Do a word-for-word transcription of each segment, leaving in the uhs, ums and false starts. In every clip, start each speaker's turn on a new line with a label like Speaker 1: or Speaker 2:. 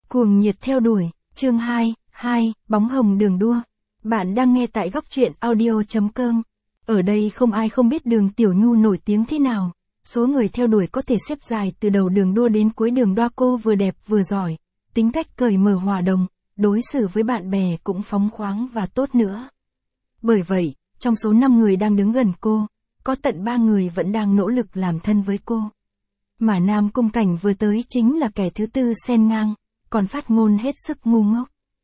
Speaker 1: Cuồng nhiệt theo đuổi, chương hai, hai, bóng hồng đường đua. Bạn đang nghe tại góc truyện audio chấm com. Ở đây không ai không biết Đường Tiểu Nhu nổi tiếng thế nào. Số người theo đuổi có thể xếp dài từ đầu đường đua đến cuối đường đua. Cô vừa đẹp vừa giỏi, tính cách cởi mở hòa đồng, đối xử với bạn bè cũng phóng khoáng và tốt nữa. Bởi vậy, trong số năm người đang đứng gần cô, có tận ba người vẫn đang nỗ lực làm thân với cô. Mà Nam Cung Cảnh vừa tới chính là kẻ thứ tư xen ngang, còn phát ngôn hết sức ngu ngốc.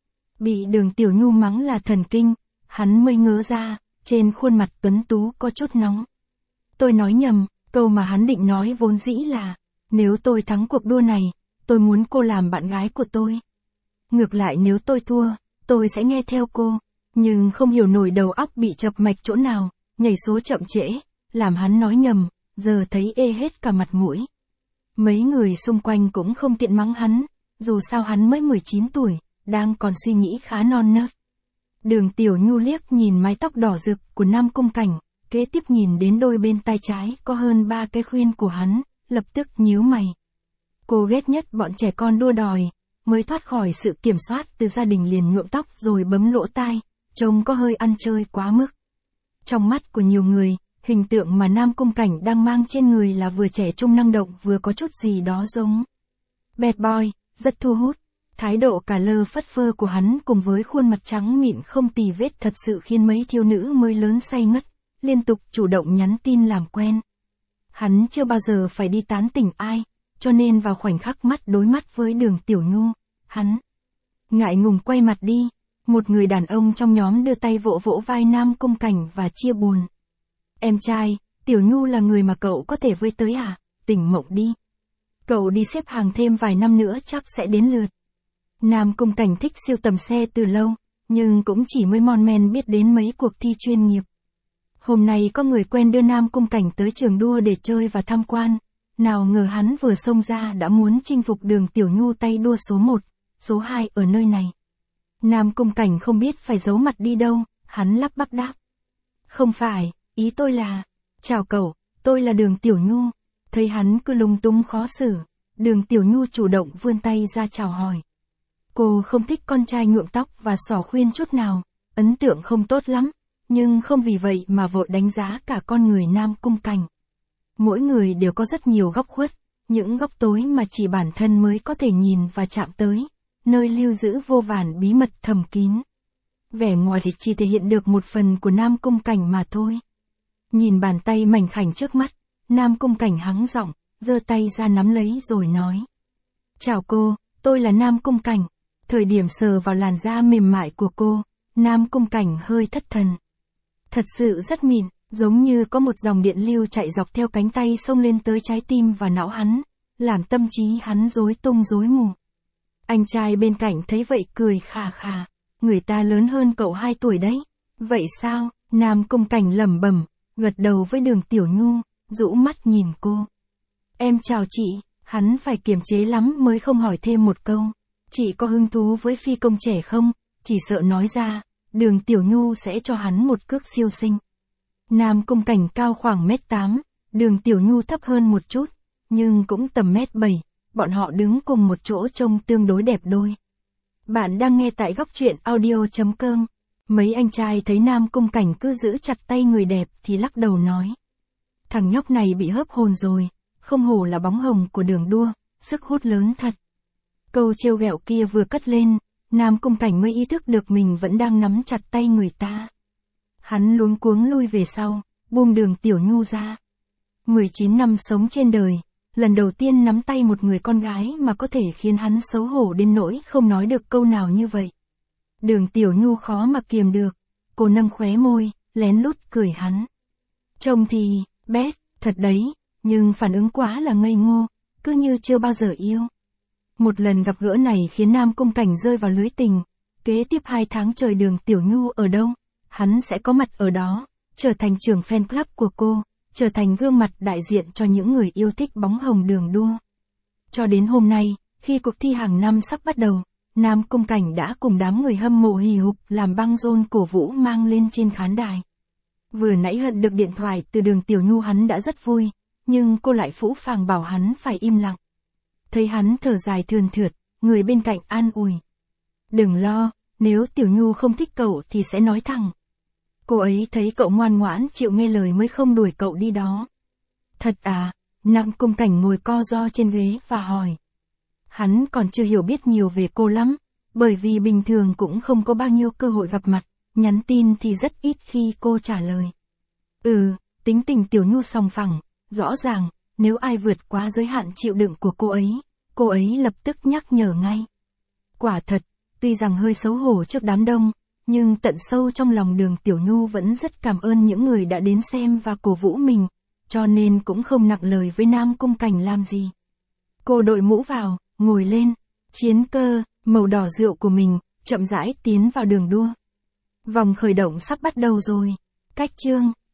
Speaker 1: Bị Đường Tiểu Nhu mắng là thần kinh, hắn mới ngớ ra, trên khuôn mặt tuấn tú có chút nóng. Tôi nói nhầm, câu mà hắn định nói vốn dĩ là, nếu tôi thắng cuộc đua này, tôi muốn cô làm bạn gái của tôi. Ngược lại nếu tôi thua, tôi sẽ nghe theo cô, nhưng không hiểu nổi đầu óc bị chập mạch chỗ nào, nhảy số chậm trễ, làm hắn nói nhầm, giờ thấy ê hết cả mặt mũi. Mấy người xung quanh cũng không tiện mắng hắn, dù sao hắn mới mười chín tuổi, đang còn suy nghĩ khá non nớt. Đường Tiểu Nhu liếc nhìn mái tóc đỏ rực của Nam Cung Cảnh, kế tiếp nhìn đến đôi bên tai trái có hơn ba cái khuyên của hắn, lập tức nhíu mày. Cô ghét nhất bọn trẻ con đua đòi, mới thoát khỏi sự kiểm soát từ gia đình liền nhuộm tóc rồi bấm lỗ tai, trông có hơi ăn chơi quá mức. Trong mắt của nhiều người, hình tượng mà Nam Cung Cảnh đang mang trên người là vừa trẻ trung năng động vừa có chút gì đó giống bad boy, rất thu hút. Thái độ cả lơ phất phơ của hắn cùng với khuôn mặt trắng mịn không tì vết thật sự khiến mấy thiếu nữ mới lớn say ngất, liên tục chủ động nhắn tin làm quen. Hắn chưa bao giờ phải đi tán tỉnh ai, cho nên vào khoảnh khắc mắt đối mắt với Đường Tiểu Nhu, hắn ngại ngùng quay mặt đi. Một người đàn ông trong nhóm đưa tay vỗ vỗ vai Nam Cung Cảnh và chia buồn. Em trai, Tiểu Nhu là người mà cậu có thể với tới à? Tỉnh mộng đi. Cậu đi xếp hàng thêm vài năm nữa chắc sẽ đến lượt. Nam Cung Cảnh thích siêu tầm xe từ lâu, nhưng cũng chỉ mới mon men biết đến mấy cuộc thi chuyên nghiệp. Hôm nay có người quen đưa Nam Cung Cảnh tới trường đua để chơi và tham quan. Nào ngờ hắn vừa xông ra đã muốn chinh phục Đường Tiểu Nhu tay đua số một, số hai ở nơi này. Nam Cung Cảnh không biết phải giấu mặt đi đâu, hắn lắp bắp đáp. Không phải, ý tôi là, chào cậu, tôi là Đường Tiểu Nhu. Thấy hắn cứ lung tung khó xử, Đường Tiểu Nhu chủ động vươn tay ra chào hỏi. Cô không thích con trai nhuộm tóc và xỏ khuyên chút nào, ấn tượng không tốt lắm, nhưng không vì vậy mà vội đánh giá cả con người Nam Cung Cảnh. Mỗi người đều có rất nhiều góc khuất, những góc tối mà chỉ bản thân mới có thể nhìn và chạm tới, nơi lưu giữ vô vàn bí mật thầm kín. Vẻ ngoài thì chỉ thể hiện được một phần của Nam Cung Cảnh mà thôi. Nhìn bàn tay mảnh khảnh trước mắt, Nam Cung Cảnh hắng giọng, giơ tay ra nắm lấy rồi nói. Chào cô, tôi là Nam Cung Cảnh. Thời điểm sờ vào làn da mềm mại của cô, Nam Cung Cảnh hơi thất thần. Thật sự rất mịn, giống như có một dòng điện lưu chạy dọc theo cánh tay xông lên tới trái tim và não hắn, làm tâm trí hắn rối tung rối mù. Anh trai bên cạnh thấy vậy cười khà khà, người ta lớn hơn cậu hai tuổi đấy. Vậy sao? Nam Cung Cảnh lẩm bẩm, gật đầu với Đường Tiểu Nhu, rũ mắt nhìn cô. Em chào chị, hắn phải kiềm chế lắm mới không hỏi thêm một câu. Chị có hứng thú với phi công trẻ không? Chỉ sợ nói ra, Đường Tiểu Nhu sẽ cho hắn một cước siêu sinh. Nam Cung Cảnh cao khoảng mét tám, Đường Tiểu Nhu thấp hơn một chút, nhưng cũng tầm mét bảy, bọn họ đứng cùng một chỗ trông tương đối đẹp đôi. Bạn đang nghe tại góc truyện audio chấm com. Mấy anh trai thấy Nam Cung Cảnh cứ giữ chặt tay người đẹp thì lắc đầu nói. Thằng nhóc này bị hớp hồn rồi, không hổ là bóng hồng của đường đua, sức hút lớn thật. Câu trêu ghẹo kia vừa cất lên, Nam Cung Cảnh mới ý thức được mình vẫn đang nắm chặt tay người ta. Hắn luống cuống lui về sau, buông Đường Tiểu Nhu ra. mười chín năm sống trên đời, lần đầu tiên nắm tay một người con gái mà có thể khiến hắn xấu hổ đến nỗi không nói được câu nào như vậy. Đường Tiểu Nhu khó mà kiềm được, cô nâng khóe môi, lén lút cười hắn. Trông thì, bét, thật đấy, nhưng phản ứng quá là ngây ngô, cứ như chưa bao giờ yêu. Một lần gặp gỡ này khiến Nam Cung Cảnh rơi vào lưới tình, kế tiếp hai tháng trời Đường Tiểu Nhu ở đâu, hắn sẽ có mặt ở đó, trở thành trưởng fan club của cô, trở thành gương mặt đại diện cho những người yêu thích bóng hồng đường đua. Cho đến hôm nay, khi cuộc thi hàng năm sắp bắt đầu, Nam Cung Cảnh đã cùng đám người hâm mộ hì hục làm băng rôn cổ vũ mang lên trên khán đài. Vừa nãy hận được điện thoại từ Đường Tiểu Nhu hắn đã rất vui, nhưng cô lại phũ phàng bảo hắn phải im lặng. Thấy hắn thở dài thườn thượt, người bên cạnh an ủi. Đừng lo, nếu Tiểu Nhu không thích cậu thì sẽ nói thẳng. Cô ấy thấy cậu ngoan ngoãn chịu nghe lời mới không đuổi cậu đi đó. Thật à? Nam Cung Cảnh ngồi co ro trên ghế và hỏi. Hắn còn chưa hiểu biết nhiều về cô lắm, bởi vì bình thường cũng không có bao nhiêu cơ hội gặp mặt, nhắn tin thì rất ít khi cô trả lời. Ừ, tính tình Tiểu Nhu sòng phẳng, rõ ràng, nếu ai vượt quá giới hạn chịu đựng của cô ấy, cô ấy lập tức nhắc nhở ngay. Quả thật, tuy rằng hơi xấu hổ trước đám đông, nhưng tận sâu trong lòng Đường Tiểu Nhu vẫn rất cảm ơn những người đã đến xem và cổ vũ mình, cho nên cũng không nặng lời với Nam Cung Cảnh làm gì. Cô đội mũ vào, ngồi lên, chiến cơ, màu đỏ rượu của mình, chậm rãi tiến vào đường đua. Vòng khởi động sắp bắt đầu rồi. Cách chương,